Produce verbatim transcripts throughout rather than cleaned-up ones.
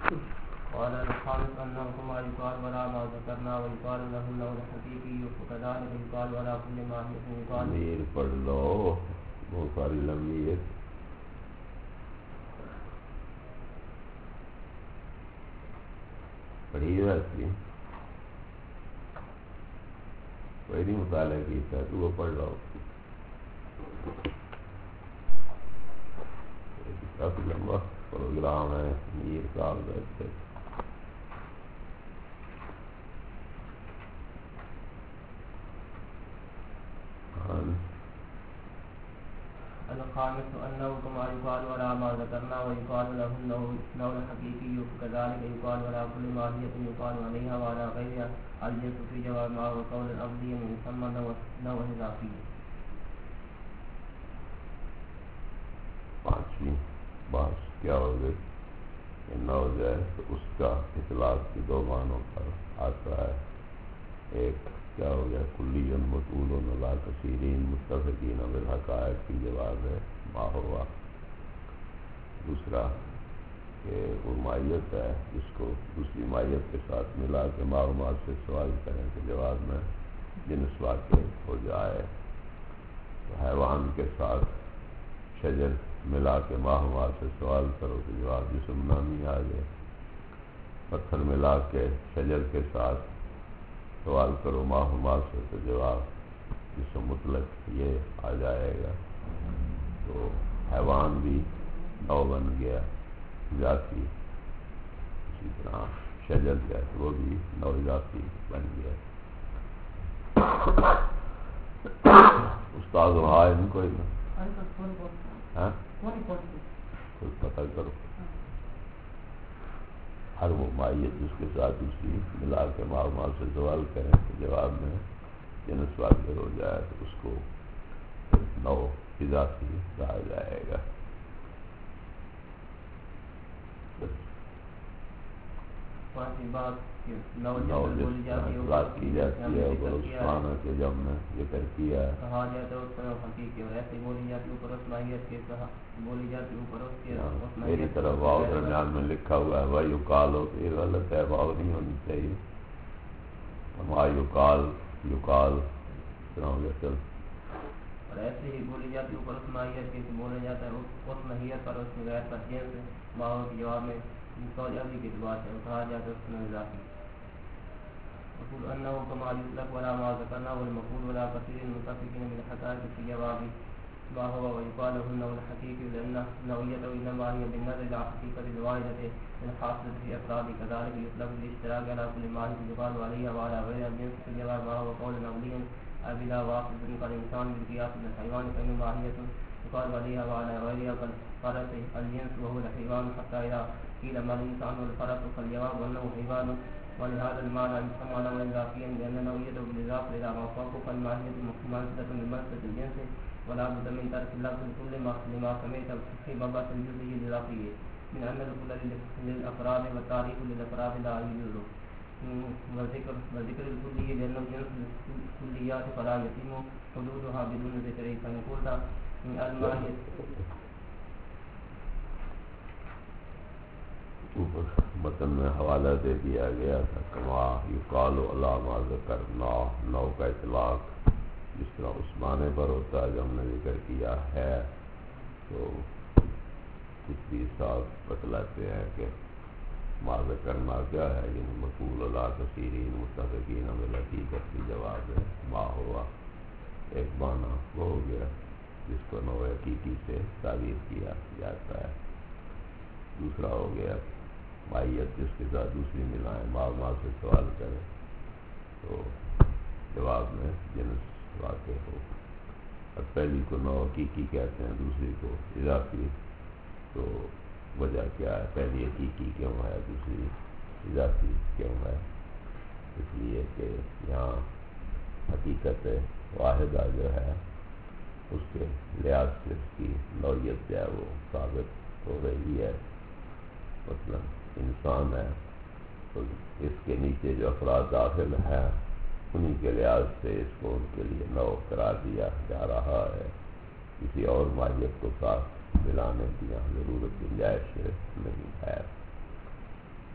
قال الخامس أنه كما يقال ولا ما ذكرنا ويقال له النوع الحقيقي وكذلك يقال ولا كل ما يقال میر پڑھ لو بہت ساری لمبی ہے پڑھی ویسی کوئی نہیں مطالعہ کیتا تو وہ پڑھ رہا ہو کافی لمبا پروگرام ہے میر صاحب بیٹھتے الخامس أنه كما يقال ولا ما ذكرنا ويقال له النوع الحقيقي وكذلك يقال ولا كل ماهية يقال عليها وعلى غيرها الجنس في جواب ما هو قول الأبدي من يسمى نوع إضافي. پانچویں بات کیا ہو گئی کہ نو جو ہے تو اس کا اطلاق کی دو معنوں پر آتا ہے. ایک کیا ہو گیا کلی مطول لا کثیرین متفقین بالحقائق کی جواب ہے ما ہوا. دوسرا کہ وہ مائیت ہے جس کو دوسری مائیت کے ساتھ ملا کے معلومات سے سوال کریں کہ جواب میں جنس واقع ہو جائے. تو حیوان کے ساتھ شجر ملا کے معلومات سے سوال کرو تو جواب جسم نامی آ جائے. پتھر ملا کے شجر کے ساتھ سوال کرو معلومات سے تو جواب جسم مطلق یہ آ جائے گا. تو حیوان بھی نو بن گیا ذاتی, اسی طرح شجر جو وہ بھی نو ذاتی بن گیا. استاد وہاں ان کو خود پتہ کرو ہر وہ مائیت جس کے ساتھ دوسری ملا کے معلومات سے سوال کریں تو جواب میں جنس واقع ہو جائے تو اس کو نو اضافی کہا جائے گا. بات نو جس بات کی جاتی ہے اور اس معنی کے جب میں ذکر کیا ہے کہا جاتا ہے اس پر حقیقی اور ایسی بولی جاتی اوپر اس ماہیت کے بولی جاتی اوپر اس کے میری طرف واو درمیان میں لکھا ہوا ہے وہ یقال ہو تو یہ غلط ہے, واو نہیں ہونی چاہیے. ما یقال یقال اور ایسے ہی بولی جاتی اوپر اس ماہیت کے بولا جاتا ہے اس ماہیت پر اس غیر پر جنس ماہو کے جواب میں قول ابھی کی بات ہے کہا جاتا ہے اس میں اضافی. وقول انه كما يطلق ولا ما ذكرنا والمقول ولا كثير المتفقين بالحقائق في جواب ما هو ويقال له النوع الحقيقي لان نوعيته انما هي بالنظر الى حقيقه الواحده الحاصله في افراد. كذلك يطلق الاشتراك على كل ما يقال عليها وعلى غير الجنس في جواب ما هو قول نقلي بلا واقف كالانسان بالقياس بالحيوان فان ماهيه يقال عليها وعلى غيرها كالفرس الجنس وهو الحيوان حتى اذا قيل ما الانسان والفرس فالجواب انه حيوان ولهذا المعنى يسمى نوعا اضافيا لان نوعيته بالاضافه الى ما فوقه فالماهيه مماثله لمنزله الجنس ولا بد من ترك اللفظ كل ما لما سميت في مبحث الجزئي الاضافي من ان الكل للافراد والتعريف للافراد لا يجوز وذكر وذكر الكليه لانه جنس الكليات فلا يتم حدودها بدون ذكره. فنقول الماهيه اوپر متن میں حوالہ دے دیا گیا تھا کما یقال علی ما ذکرنا نو کا اطلاق جس طرح اس معنی پر ہوتا ہے جو ہم نے ذکر کیا ہے. تو کچھ بھی صاحب بتلاتے ہیں کہ ما ذکرنا کیا ہے یعنی مقول علی کثیرین متفقین بالحقیقت کی جواب ہے ما ہوا. ایک معنی وہ ہو گیا جس کو نو حقیقی سے تعبیر کیا جاتا ہے. دوسرا ہو گیا مائیت جس کے ساتھ دوسری ملائیں معلومات سے سوال کریں تو جواب میں جنس واقع ہو. اور پہلی کو نو حقیقی کہتے ہیں دوسری کو اضافی. تو وجہ کیا ہے پہلی حقیقی کیوں ہے دوسری اضافی کیوں ہے؟ اس لیے کہ یہاں حقیقت واحدہ جو ہے اس کے لحاظ سے اس کی نوعیت جو ہے وہ ثابت ہو رہی ہے. مثلا انسان ہے تو اس کے نیچے جو افراد داخل ہیں انہی کے لحاظ سے اس کو ان کے لیے نو قرار دیا جا رہا ہے. کسی اور ماہیت کو ساتھ ملانے کی یہاں ضرورت گنجائش نہیں ہے.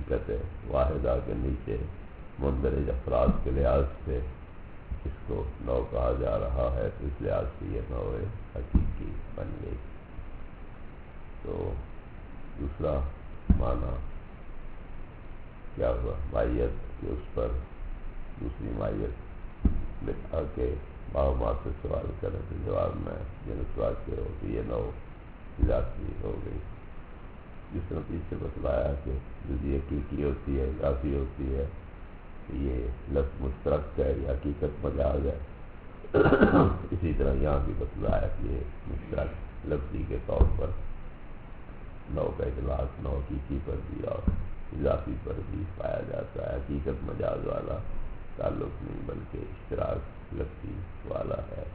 حقیقت واحدہ کے نیچے مندرج افراد کے لحاظ سے اس کو نو کہا جا رہا ہے، تو اس لحاظ سے یہ نو حقیقی بن گئی۔ تو دوسرا معنی کیا ہوا؟ مائیت کہ اس پر دوسری مائیت لکھا کہ معلومات سے سوال کرنے کے جواب میں جنس واقع ہو کہ یہ نو ذاتی ہو گئی۔ جس طرح پیچھے بتلایا کہ جزئی حقیقی ہوتی ہے، اضافی ہوتی ہے، یہ لفظ مشترک ہے یا حقیقت مجاز ہے، اسی طرح یہاں بھی بتلایا کہ یہ مشترک لفظی کے طور پر نو کا اطلاق نو حقیقی پر بھی اور اضافی پر بھی پایا جاتا ہے۔ حقیقت مجاز والا تعلق نہیں بلکہ اشتراک لفظی والا ہے۔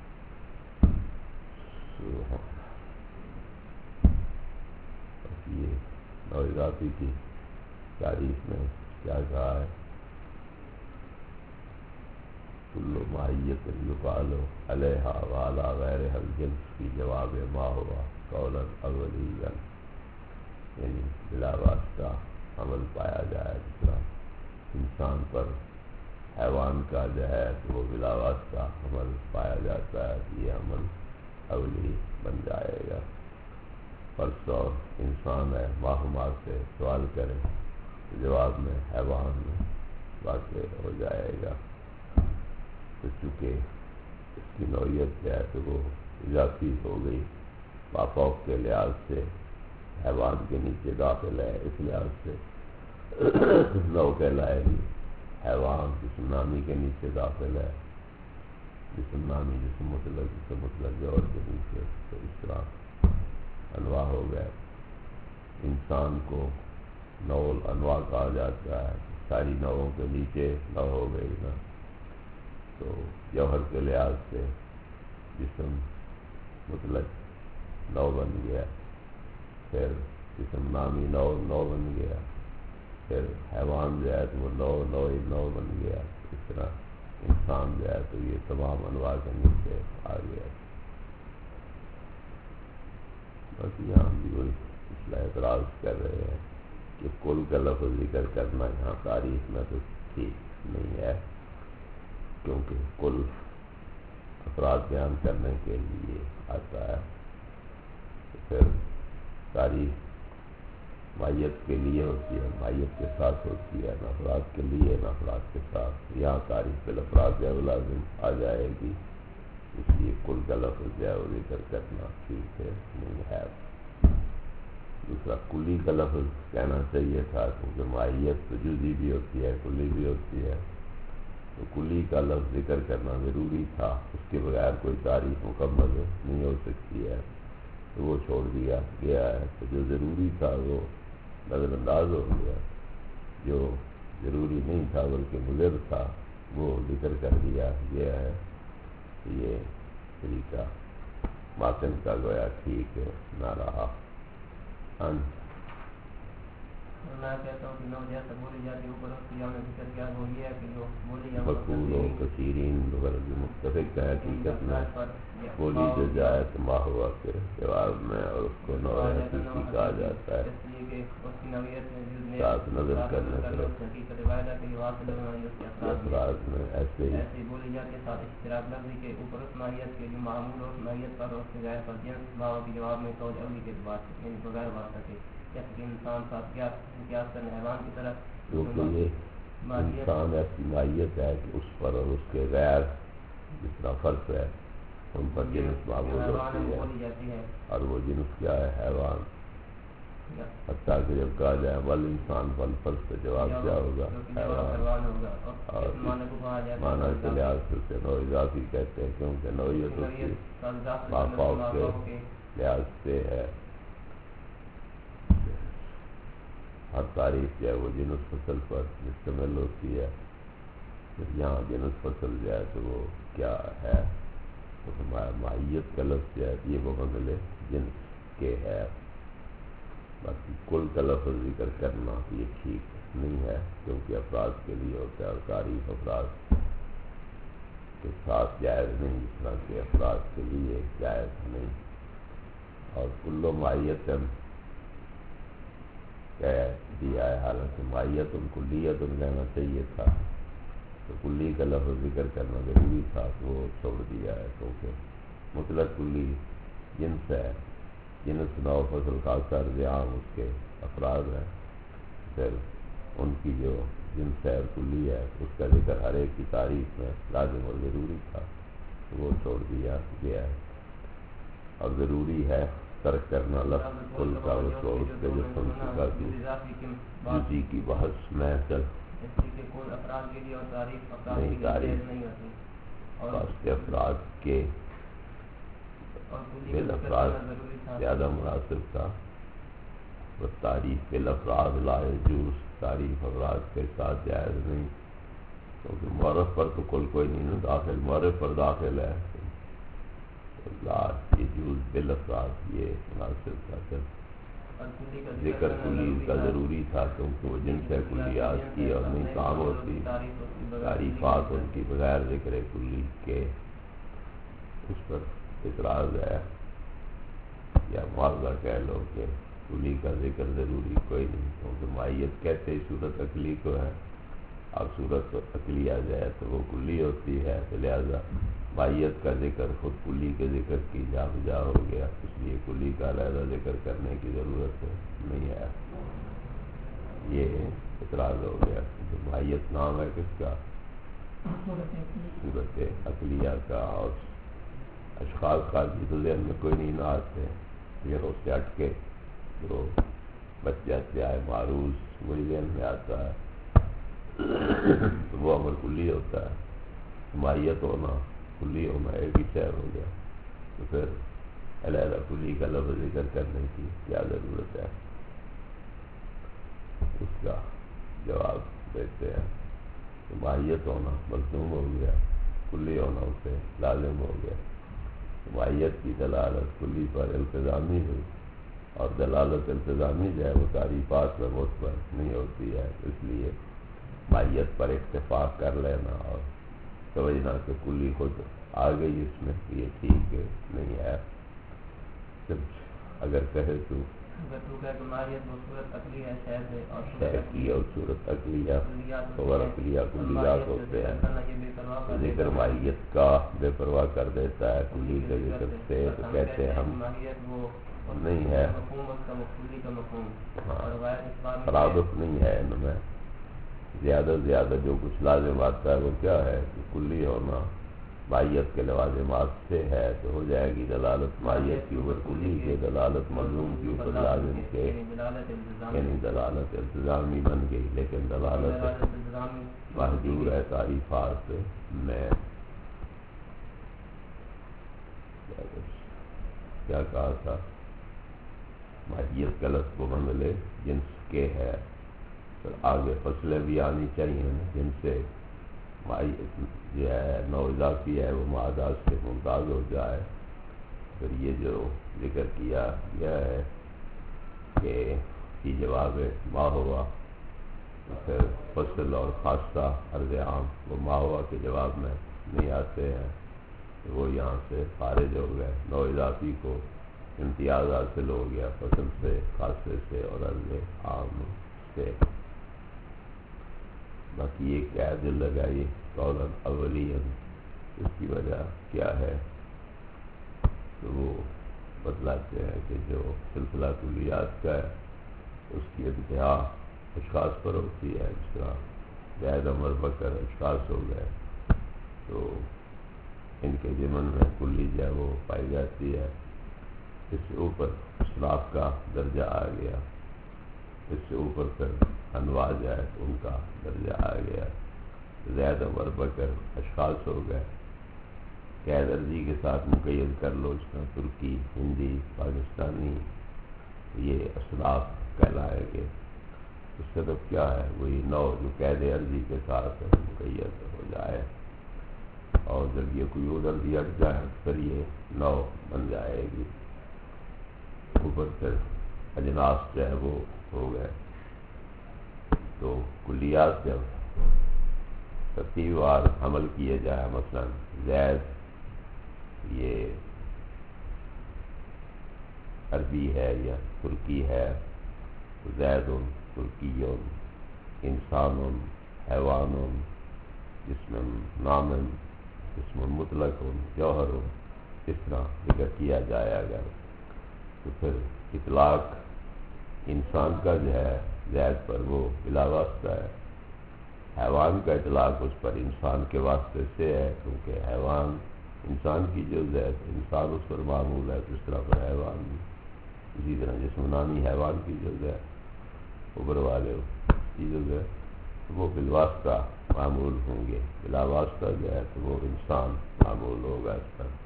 یہ نو اضافی کی تعریف میں کیا کہا ہے؟ کل ماہیت یقال علیہا وعلی غیرہا الجنس کی جواب ما ہوا قولا اولیا، یعنی بلا واسطہ عمل پایا جائے، جس طرح انسان پر حیوان کا جو ہے تو وہ بلا واسطہ عمل پایا جاتا ہے، یہ عمل اولی بن جائے گا۔ فرض اور انسان ہے معلومات سے سوال کرے تو جواب میں حیوان واقع ہو جائے گا، تو چونکہ اس کی نوعیت جو ہے تو وہ اضافی ہو گئی، مافوق کے لحاظ سے حیوان کے نیچے داخل ہے، اس لحاظ سے نو کہلائے گی۔ حیوان جسم نامی کے نیچے داخل ہے، جسم نامی جسم مطلق جسم مطلق جوہر کے نیچے، تو اس طرح انواع ہو گئے۔ انسان کو نو انواع کہا جاتا ہے، ساری نوعوں کے نیچے نو ہو گئی نا، تو جوہر کے لحاظ سے جسم مطلق نو بن گیا، پھر جسم نامی نو نو بن گیا، پھر حیوان جو ہے تو وہ نو نو نو بن گیا، اس طرح انسان جو ہے تو یہ تمام انواع کے نیچے آ گیا۔ بس یہاں بھی وہی مسئلہ اعتراض کر رہے ہیں کہ کل کا لفظ ذکر کرنا یہاں تاریخ میں تو ٹھیک نہیں ہے، کیونکہ کل افراد بیان کرنے کے لیے آتا ہے، تو پھر تاریخ مائیت کے لیے ہوتی ہے، مائیت کے ساتھ ہوتی ہے، نہ افراد کے لیے نہ افراد کے ساتھ۔ یہاں تاریخ بالافراد جو لازم آ جائے گی، اس لیے کل کا لفظ جو ہے وہ ذکر کرنا ٹھیک ہے نہیں ہے۔ دوسرا کلی کا لفظ کہنا چاہیے تھا، کیونکہ مائیت تو جزئی بھی ہوتی ہے کلی بھی ہوتی ہے، تو کلی کا لفظ ذکر کرنا ضروری تھا، اس کے بغیر کوئی تعریف مکمل نہیں ہو سکتی ہے، تو وہ چھوڑ دیا گیا ہے۔ تو جو ضروری تھا وہ نظر انداز ہو گیا، جو ضروری نہیں تھا بلکہ مضر تھا وہ ذکر کر دیا گیا ہے۔ یہ طریقہ ماتن کا گویا ٹھیک نہ رہا۔ میں کہتا ہوں کہ نو جیسا بولی جاتی ہے، اوپر اس کی ہم نے ذکر کیا وہ یہ ہے کہ جو بولی جاتی مقبول و کثیرین بغرض متفق ہے، حقیقت میں بولی جو جائے تو ما ہوا کے جواب میں، اور اس کو نو حقیقی کہا جاتا ہے۔ ساتھ نظر کرنے پر افراد میں ایسے ہی بولی جاتی ہے، ساتھ اشتراک لفظی کے اوپر اس نوعیت کے جو معمول اور نوعیت پر اس کے غیر پر جنس ماں کے جواب میں قول اولی کے بات یعنی بغیر واسطہ کے، جیسے کہ انسان ساتھ قیاس کرنے حیوان کی طرف، کیونکہ یہ انسان ایسی ماہیت ہے کہ اس پر اور اس کے غیر جس طرح فرق ہے ان پر جنس معمول ہوتی ہے، اور وہ جنس کیا ہے؟ حیوان۔ حتیٰ کہ جب کہا جائے ول انسان فل فرض سے جواب کیا ہوگا؟ حیوان۔ اور معنی کے لحاظ سے اسے نو اضافی کہتے ہیں، کیونکہ نوعیت اس کی مافوق کے لحاظ سے ہے۔ ہر تعریف جو ہے وہ جنس فصل پر مشتمل ہوتی ہے، یہاں جنس فصل جو ہے تو وہ کیا ہے؟ تو ہمارا ماہیت کا لفظ جو ہے یہ وہ بدل جنس کے ہے۔ باقی کل کا لفظ ذکر کرنا یہ ٹھیک نہیں ہے، کیونکہ افراد کے لیے ہوتا ہے، اور تعریف افراد کے ساتھ جائز نہیں، جس طرح کہ افراد کے لیے جائز نہیں۔ اور کل ماہیت کہہ دیا ہے، حالانکہ ماہیت کلیت لینا چاہیے تھا، تو کلی کا لفظ ذکر کرنا ضروری تھا، تو وہ چھوڑ دیا ہے، کیونکہ مطلق کلی جنس ہے، جنس نو فصل خاصہ ارضعام اس کے افراد ہیں، پھر ان کی جو جنس ہے اور کلی ہے اس کا ذکر ہر ایک کی تعریف میں لازم اور ضروری تھا، تو وہ چھوڑ دیا گیا ہے، اور ضروری ہے ترک کرنا لفظ کل کا، اس کو اس کے جو سن چکا تھی جزی کی بحث میں چل نہیں تعریف واسطے افراد کے بالافراد زیادہ مناسب تھا، وہ تعریف بالافراد لا یجوز، تعریف افراد کے ساتھ جائز نہیں، کیونکہ معرف پر تو کل کوئی نہیں نا داخل، معرف پر داخل ہے، لا یجوز بالافراد یہ مناسب تھا، چل ذکر کلی کا ضروری تھا، کیونکہ وہ جنس ہے کلیات کی اور نہیں کام ہوتی تعریفات ان کی بغیر ذکر کلی کے، اس پر اعتراض ہے، یا معاوضہ کہہ لو کہ کلی کا ذکر ضروری کوئی نہیں، کیونکہ ماہیت کہتے ہی صورت عقلی کو ہے، اب صورت عقلی آ جائے تو وہ کلی ہوتی ہے، تو لہذا ماہیت کا ذکر خود کلی کے ذکر کی جا بجا ہو گیا، اس لیے کلی کا علیحدہ ذکر کرنے کی ضرورت نہیں ہے، یہ اعتراض ہو گیا، کہ ماہیت نام ہے کس کا؟ صورت عقلیہ کا، اور اشخاص خاصی تو ذہن میں کوئی نہیں نہ آتے، لیکن اس سے ہٹ کے جو بچ جاتے آئے معروض وہی ذہن میں آتا ہے، تو وہ امر کلی ہوتا ہے، ماہیت ہونا کلی ہونا ایک ہی شہر ہو گیا، تو پھر علیحدہ کلی کا لفظ ذکر کرنے کی کیا ضرورت ہے؟ اس کا جواب دیتے ہیں کہ ماہیت ہونا ملزوم ہو گیا، کلی ہونا اسے لازم ہو گیا، ماہیت کی دلالت کلی پر التزامی ہوئی، اور دلالت التزامی جو ہے وہ تعریفات میں مثبت نہیں ہوتی ہے، اس لیے ماہیت پر اتفاق کر لینا اور سمجھنا کہ کلی خود آ گئی اس میں، یہ ٹھیک نہیں ہے، اگر کہے تو شے کی اور صورت عقلیہ اور عقلیہ کلیات ہوتے ہیں، ذکر ماہیت کا بے پرواہ کر دیتا ہے کلی کے ذکر سے، تو کہتے ہیں ہم نہیں ہے، ترادف نہیں ہے ان میں، زیادہ سے زیادہ جو کچھ لازم آتا ہے وہ کیا ہے کہ کلی ہونا ماہیت کے لوازمات سے ہے، تو ہو جائے گی دلالت ماہیت کے اوپر کلی کے، دلالت ملزوم کے اوپر لازم کے، یعنی دلالت التزامی بن گئی، لیکن دلالت محدود ہے تعریفات میں۔ کیا کہا تھا؟ ماہیت کا لفظ کو بدلے جنس کے ہے، پھر آگے فصلیں بھی آنی چاہیے جن سے ماہیت جو ہے نو اضافی ہے وہ معادات سے ممتاز ہو جائے، پھر یہ جو ذکر کیا گیا ہے کہ کی جواب ما ہوا، پھر فصل اور خاصہ عرض عام وہ ما ہوا کے جواب میں نہیں آتے ہیں، وہ یہاں سے خارج ہو گئے، نو اضافی کو امتیاز حاصل ہو گیا فصل سے، خاصے سے اور عرض عام سے۔ باقی یہ کیا دل لگائی قولا اولیاً، اس کی وجہ کیا ہے؟ تو وہ بتلاتے ہیں کہ جو سلسلہ کلیات کا ہے اس کی انتہا اشخاص پر ہوتی ہے، جس طرح زید عمر بکر اشخاص ہو گئے، تو ان کے ضمن میں کلی جو ہے وہ پائی جاتی ہے، اس سے اوپر اصناف کا درجہ آ گیا، اس سے اوپر پھر انواع جو ہے ان کا درجہ آ گیا، زید عمر بکر اشخاص ہو گئے، قید ارضی کے ساتھ مقید کر لو، اس طرح ترکی، ہندی، پاکستانی، یہ اصناف کہلائے گے، اس سے تو کیا ہے وہی نو جو قید ارضی کے ساتھ مقید ہو جائے، اور جب یہ قیود ارضی ہٹ جائے پھر یہ نو بن جائے گی، اوپر پھر اجناس جو ہے وہ ہو گئے، تو کلیات جب ترتیب وار عمل کیے جائے، مثلا زید یہ عربی ہے یا ترکی ہے، زید ترکی انسان حیوان جسم نام جسم مطلق جوہر اس طرح ذکر کیا جائے اگر تو پھر اطلاق انسان کا جو ہے زید پر وہ بلا واسطہ ہے، حیوان کا اطلاق اس پر انسان کے واسطے سے ہے، کیونکہ حیوان انسان کی جو زید انسان اس پر معمول ہے، اس طرح پر حیوان بھی اسی طرح جسم نامی حیوان کی جو زید اوپر والے کی جو زید وہ بالواسطہ معمول ہوں گے، بلا واسطہ جو ہے تو وہ انسان معمول ہوگا اس پر۔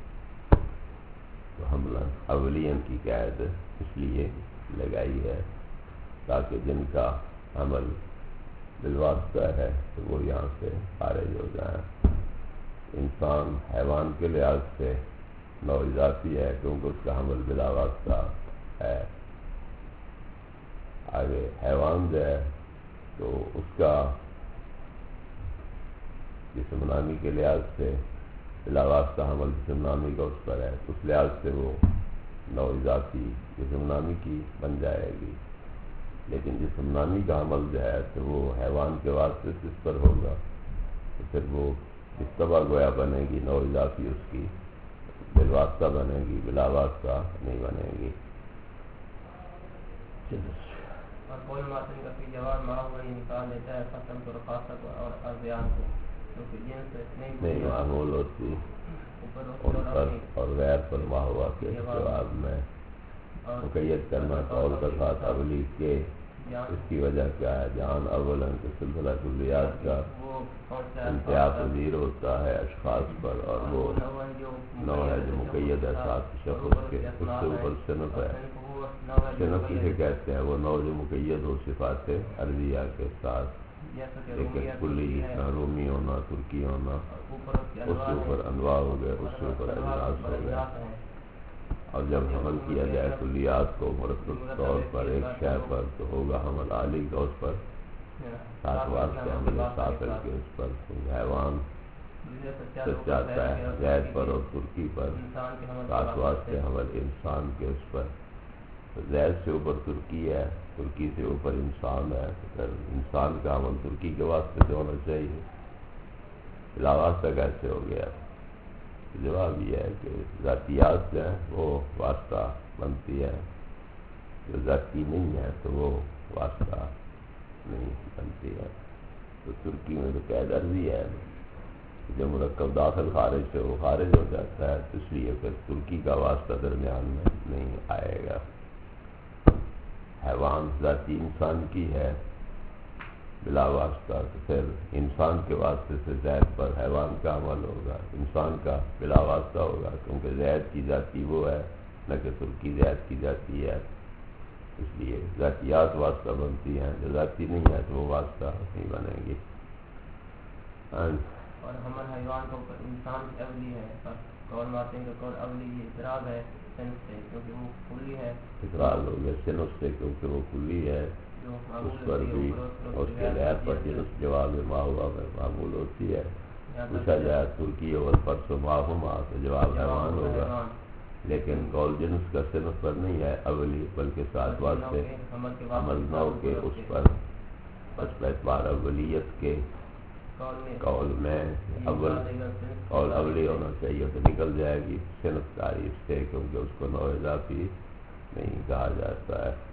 تو حملہ اولین کی قید اس لیے لگائی ہے تاکہ جن کا عمل بالواسطہ ہے تو وہ یہاں سے خارج ہو جائیں۔ انسان حیوان کے لحاظ سے نوذاتی ہے کیونکہ اس کا عمل بلا واسطہ ہے۔ آگے حیوان جو ہے تو اس کا جسم نامی کے لحاظ سے بلا واسطہ عمل جسم نامی کا اس پر ہے، اس لحاظ سے وہ نوذاتی جسم نامی کی بن جائے گی، لیکن جسم نامی کا عمل جو ہے تو وہ حیوان کے واسطے سے اس پر ہوگا تو پھر وہ استبا گویا بنے گی، نوذاتی اس کی بالواسطہ بنے گی، بلا واسطہ نہیں بنے گی۔ اور کوئی ماتن کا کوئی جواب ماں وہی نکال دیتا ہے قسم کو رخاصہ کو اور ارضیان کو کیونکہ جنس نہیں معمول ہوتی ان پر اور غیر پر ماہوا کے جواب میں مقید کرنا قول کا ساتھ ابلیغ کے اس کی وجہ کیا ہے؟ جان اولن کے سلسلہ کلیات کا انتہا پذیر ہوتا ہے اشخاص پر، اور وہ نو ہے جو مقید ہے ساتھ شخص کے، اس سے اوپر صنف ہے، صنف کسے کہتے ہیں؟ وہ نو جو مقید ہو صفات عرضیہ کے ساتھ، لیکن کلی نہ رومی ہونا ترکی ہونا، اس سے اوپر انواع ہو گئے، اس سے اوپر اجناس ہو گئے۔ اور جب حمل کیا جائے کلیات کو مرتب طور پر ایک شے پر تو ہوگا حمل عالی کا اس پر، ساتھ واسطے حمل ساتل کے اس پر، حیوان سچ جاتا ہے زید پر اور ترکی پر، ساتھ واسطے حمل انسان کے اس پر، زید سے اوپر ترکی ہے، ترکی سے اوپر انسان ہے، تو پھر انسان کا عمل ترکی کے واسطے سے ہونا چاہیے، بلا واسطہ کیسے ہو گیا؟ جواب یہ ہے کہ ذاتیات جو ہیں وہ واسطہ بنتی ہے، جو ذاتی نہیں ہے تو وہ واسطہ نہیں بنتی ہے۔ تو ترکی میں تو قید عرضی ہے، جب مرکب داخل خارج سے وہ خارج ہو جاتا ہے، تو اس لیے پھر ترکی کا واسطہ درمیان میں نہیں آئے گا۔ حیوان ذاتی انسان کی ہے بلا واسطہ، تو پھر انسان کے واسطے سے زید پر حیوان کا عمل ہوگا، انسان کا بلا واسطہ ہوگا، کیونکہ زید کی ذاتی وہ ہے نہ کہ ترکی زید کی ذاتی ہے، اس لیے ذاتیات واسطہ بنتی ہیں، جو ذاتی نہیں ہے تو وہ واسطہ نہیں بنے گی۔ اور حمل حیوان کو انسان کی اولی ہے، پر قول ماتن کا قول اولی یہ اعتراض ہے صنف سے کیونکہ وہ کلی ہے، اعتراض ہو گیا صنف سے کیونکہ وہ کلی ہے، اس پر بھی اس کے لحاظ پر جنس جواب ماہوا میں معمول ہوتی ہے۔ پوچھا جائے ترکی اول پر سو ماہما تو جواب حیوان ہوگا، لیکن قول جنس کا صنف پر نہیں ہے اولی، بلکہ ساتھ واسطے عمل نو کے اس پر، بس پر اعتبار اولیت کے قول میں اول قول اولی ہونا چاہیے تو نکل جائے گی صنف تعریف سے، کیونکہ اس کو نو اضافی نہیں کہا جاتا ہے۔